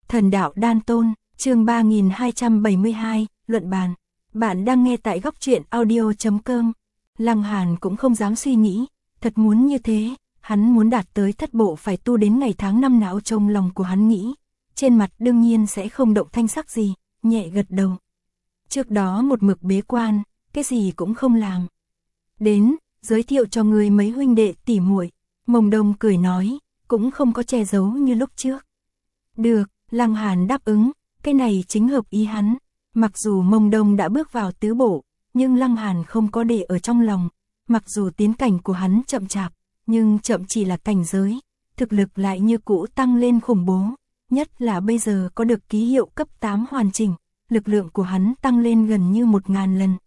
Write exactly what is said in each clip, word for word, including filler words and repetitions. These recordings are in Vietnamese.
Thần đạo đan tôn, chương ba nghìn hai trăm bảy mươi hai, luận bàn. Bạn đang nghe tại góc truyện audio chấm com. Lăng Hàn cũng không dám suy nghĩ, thật muốn như thế, hắn muốn đạt tới thất bộ phải tu đến ngày tháng năm não trong lòng của hắn nghĩ. Trên mặt đương nhiên sẽ không động thanh sắc gì, nhẹ gật đầu. Trước đó một mực bế quan, cái gì cũng không làm. Đến, giới thiệu cho người mấy huynh đệ tỉ muội. Mông Đông cười nói, cũng không có che giấu như lúc trước. Được, Lăng Hàn đáp ứng, cái này chính hợp ý hắn. Mặc dù Mông Đông đã bước vào tứ bộ, nhưng Lăng Hàn không có để ở trong lòng. Mặc dù tiến cảnh của hắn chậm chạp, nhưng chậm chỉ là cảnh giới, thực lực lại như cũ tăng lên khủng bố. Nhất là bây giờ có được ký hiệu cấp tám hoàn chỉnh, lực lượng của hắn tăng lên gần như một ngàn lần.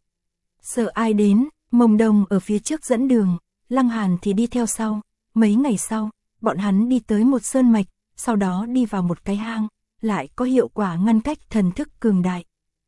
Sợ ai đến, Mông Đông ở phía trước dẫn đường, Lăng Hàn thì đi theo sau. Mấy ngày sau, bọn hắn đi tới một sơn mạch, sau đó đi vào một cái hang, lại có hiệu quả ngăn cách thần thức cường đại.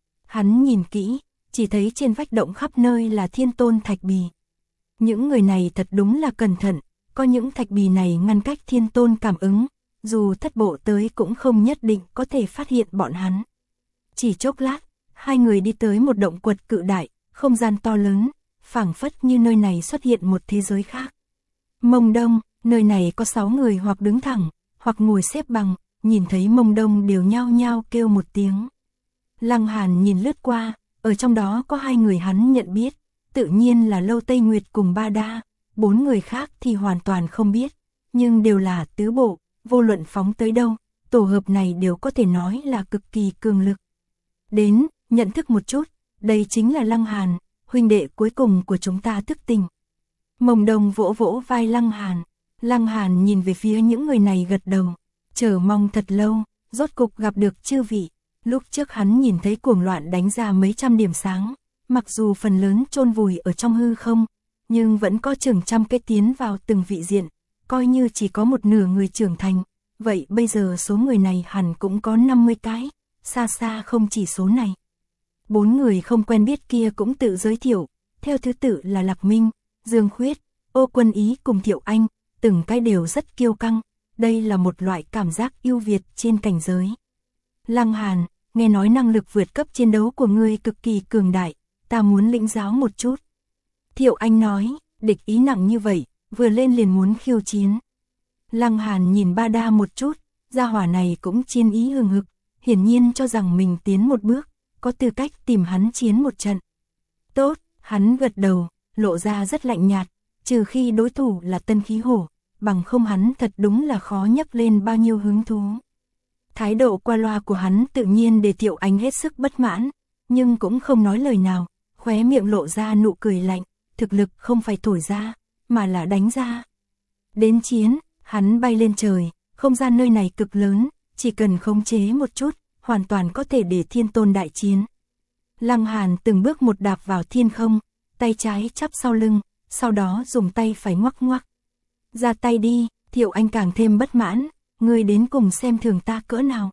Hắn nhìn kỹ, chỉ thấy trên vách động khắp nơi là thiên tôn thạch bì. Những người này thật đúng là cẩn thận, có những thạch bì này ngăn cách thiên tôn cảm ứng, dù thất bộ tới cũng không nhất định có thể phát hiện bọn hắn. Chỉ chốc lát, hai người đi tới một động quật cự đại, không gian to lớn, phảng phất như nơi này xuất hiện một thế giới khác. Mông Đông, nơi này có sáu người hoặc đứng thẳng, hoặc ngồi xếp bằng, nhìn thấy Mông Đông đều nhao nhao kêu một tiếng. Lăng Hàn nhìn lướt qua, ở trong đó có hai người hắn nhận biết, tự nhiên là Lâu Tây Nguyệt cùng Ba Đa, bốn người khác thì hoàn toàn không biết, nhưng đều là tứ bộ, vô luận phóng tới đâu, tổ hợp này đều có thể nói là cực kỳ cường lực. Đến, nhận thức một chút, đây chính là Lăng Hàn, huynh đệ cuối cùng của chúng ta thức tỉnh. Mông Đông vỗ vỗ vai Lăng Hàn, Lăng Hàn nhìn về phía những người này gật đầu, chờ mong thật lâu, rốt cục gặp được chư vị. Lúc trước hắn nhìn thấy cuồng loạn đánh ra mấy trăm điểm sáng, mặc dù phần lớn chôn vùi ở trong hư không, nhưng vẫn có chừng trăm cái tiến vào từng vị diện, coi như chỉ có một nửa người trưởng thành, vậy bây giờ số người này hẳn cũng có năm mươi cái, xa xa không chỉ số này. Bốn người không quen biết kia cũng tự giới thiệu, theo thứ tự là Lạc Minh, Dương Khuyết, Ô Quân Ý cùng Thiệu Anh, từng cái đều rất kiêu căng, đây là một loại cảm giác ưu việt trên cảnh giới. Lăng Hàn, nghe nói năng lực vượt cấp chiến đấu của ngươi cực kỳ cường đại, ta muốn lĩnh giáo một chút. Thiệu Anh nói, địch ý nặng như vậy, vừa lên liền muốn khiêu chiến. Lăng Hàn nhìn Ba Đa một chút, gia hỏa này cũng chiến ý hừng hực, hiển nhiên cho rằng mình tiến một bước, có tư cách tìm hắn chiến một trận. Tốt, hắn gật đầu, lộ ra rất lạnh nhạt, trừ khi đối thủ là Tân Khí Hổ, bằng không hắn thật đúng là khó nhấc lên bao nhiêu hứng thú. Thái độ qua loa của hắn tự nhiên để Thiệu Anh hết sức bất mãn, nhưng cũng không nói lời nào, khóe miệng lộ ra nụ cười lạnh, thực lực không phải thổi ra, mà là đánh ra. Đến chiến, hắn bay lên trời, không gian nơi này cực lớn, chỉ cần khống chế một chút, hoàn toàn có thể để thiên tôn đại chiến. Lăng Hàn từng bước một đạp vào thiên không, tay trái chắp sau lưng, sau đó dùng tay phải ngoắc ngoắc. Ra tay đi, Thiệu Anh càng thêm bất mãn, ngươi đến cùng xem thường ta cỡ nào.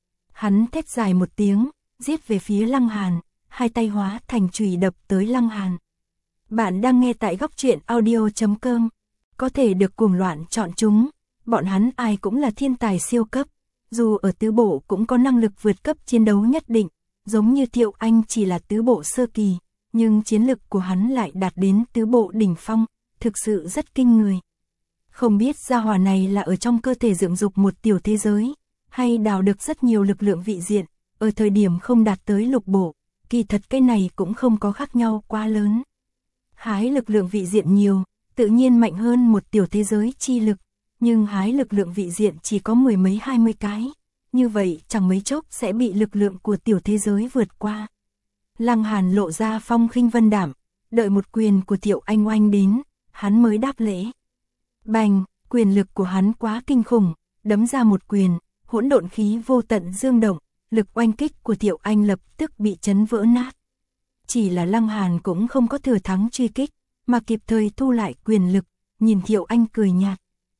Hắn thét dài một tiếng, giết về phía Lăng Hàn, hai tay hóa thành chùy đập tới Lăng Hàn. Bạn đang nghe tại góc truyện audio chấm com, có thể được cuồng loạn chọn chúng, bọn hắn ai cũng là thiên tài siêu cấp, dù ở tứ bộ cũng có năng lực vượt cấp chiến đấu nhất định, giống như Thiệu Anh chỉ là tứ bộ sơ kỳ, nhưng chiến lực của hắn lại đạt đến tứ bộ đỉnh phong, thực sự rất kinh người. Không biết gia hỏa này là ở trong cơ thể dưỡng dục một tiểu thế giới, hay đào được rất nhiều lực lượng vị diện, ở thời điểm không đạt tới lục bộ, kỳ thật cái này cũng không có khác nhau quá lớn. Hái lực lượng vị diện nhiều, tự nhiên mạnh hơn một tiểu thế giới chi lực, nhưng hái lực lượng vị diện chỉ có mười mấy hai mươi cái, như vậy chẳng mấy chốc sẽ bị lực lượng của tiểu thế giới vượt qua. Lăng Hàn lộ ra phong khinh vân đảm, đợi một quyền của Thiệu Anh oanh đến, hắn mới đáp lễ. Bành, quyền lực của hắn quá kinh khủng, đấm ra một quyền, hỗn độn khí vô tận dương động, lực oanh kích của Thiệu Anh lập tức bị chấn vỡ nát. Chỉ là Lăng Hàn cũng không có thừa thắng truy kích, mà kịp thời thu lại quyền lực, nhìn Thiệu Anh cười nhạt.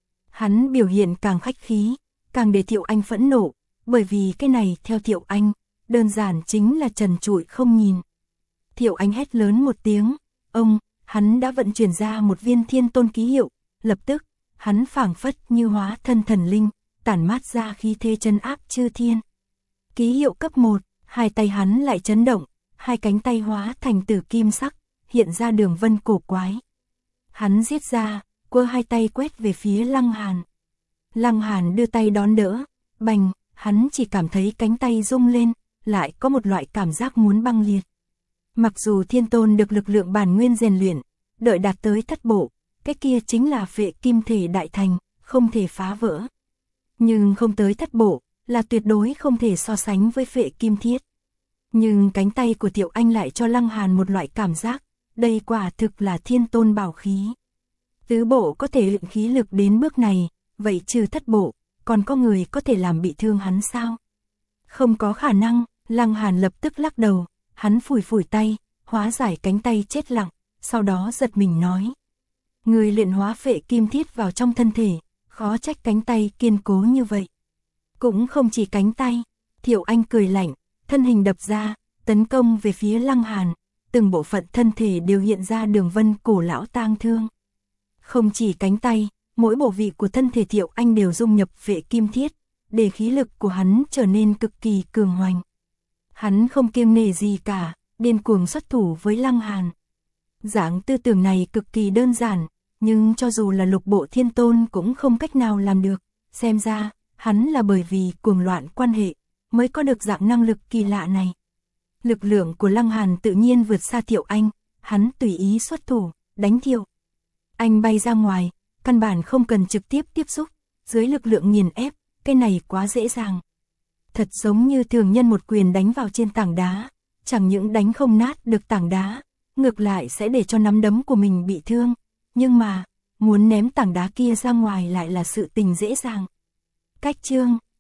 Hắn biểu hiện càng khách khí, càng để Thiệu Anh phẫn nộ, bởi vì cái này theo Thiệu Anh, đơn giản chính là trần trụi không nhìn. Thiệu Anh hét lớn một tiếng, ông, hắn đã vận chuyển ra một viên thiên tôn ký hiệu, lập tức, hắn phảng phất như hóa thân thần linh, tản mát ra khí thế trấn áp chư thiên, Ký hiệu cấp một, hai tay hắn lại chấn động, hai cánh tay hóa thành tử kim sắc, hiện ra đường vân cổ quái. Hắn giết ra, quơ hai tay quét về phía Lăng Hàn. Lăng Hàn đưa tay đón đỡ, bành, hắn chỉ cảm thấy cánh tay rung lên, lại có một loại cảm giác muốn băng liệt. Mặc dù thiên tôn được lực lượng bản nguyên rèn luyện, đợi đạt tới thất bộ, cái kia chính là phệ kim thể đại thành, không thể phá vỡ. Nhưng không tới thất bộ, là tuyệt đối không thể so sánh với phệ kim thiết. Nhưng cánh tay của Thiệu Anh lại cho Lăng Hàn một loại cảm giác, đây quả thực là thiên tôn bảo khí. Tứ bộ có thể luyện khí lực đến bước này, vậy trừ thất bộ, còn có người có thể làm bị thương hắn sao? Không có khả năng, Lăng Hàn lập tức lắc đầu, hắn phủi phủi tay, hóa giải cánh tay chết lặng, sau đó giật mình nói. Người luyện hóa phệ kim thiết vào trong thân thể, khó trách cánh tay kiên cố như vậy. Cũng không chỉ cánh tay, Thiệu Anh cười lạnh, thân hình đập ra, tấn công về phía Lăng Hàn, từng bộ phận thân thể đều hiện ra đường vân cổ lão tang thương. Không chỉ cánh tay, mỗi bộ vị của thân thể Thiệu Anh đều dung nhập phệ kim thiết, để khí lực của hắn trở nên cực kỳ cường hoành. Hắn không kiêng nể gì cả, điên cuồng xuất thủ với Lăng Hàn. Dạng tư tưởng này cực kỳ đơn giản, nhưng cho dù là lục bộ thiên tôn cũng không cách nào làm được. Xem ra, hắn là bởi vì cuồng loạn quan hệ, mới có được dạng năng lực kỳ lạ này. Lực lượng của Lăng Hàn tự nhiên vượt xa Thiệu Anh, hắn tùy ý xuất thủ, đánh Thiệu Anh bay ra ngoài, căn bản không cần trực tiếp tiếp xúc, dưới lực lượng nghiền ép, cái này quá dễ dàng. Thật giống như thường nhân một quyền đánh vào trên tảng đá, chẳng những đánh không nát được tảng đá, ngược lại sẽ để cho nắm đấm của mình bị thương, nhưng mà, muốn ném tảng đá kia ra ngoài lại là sự tình dễ dàng. Cách chương,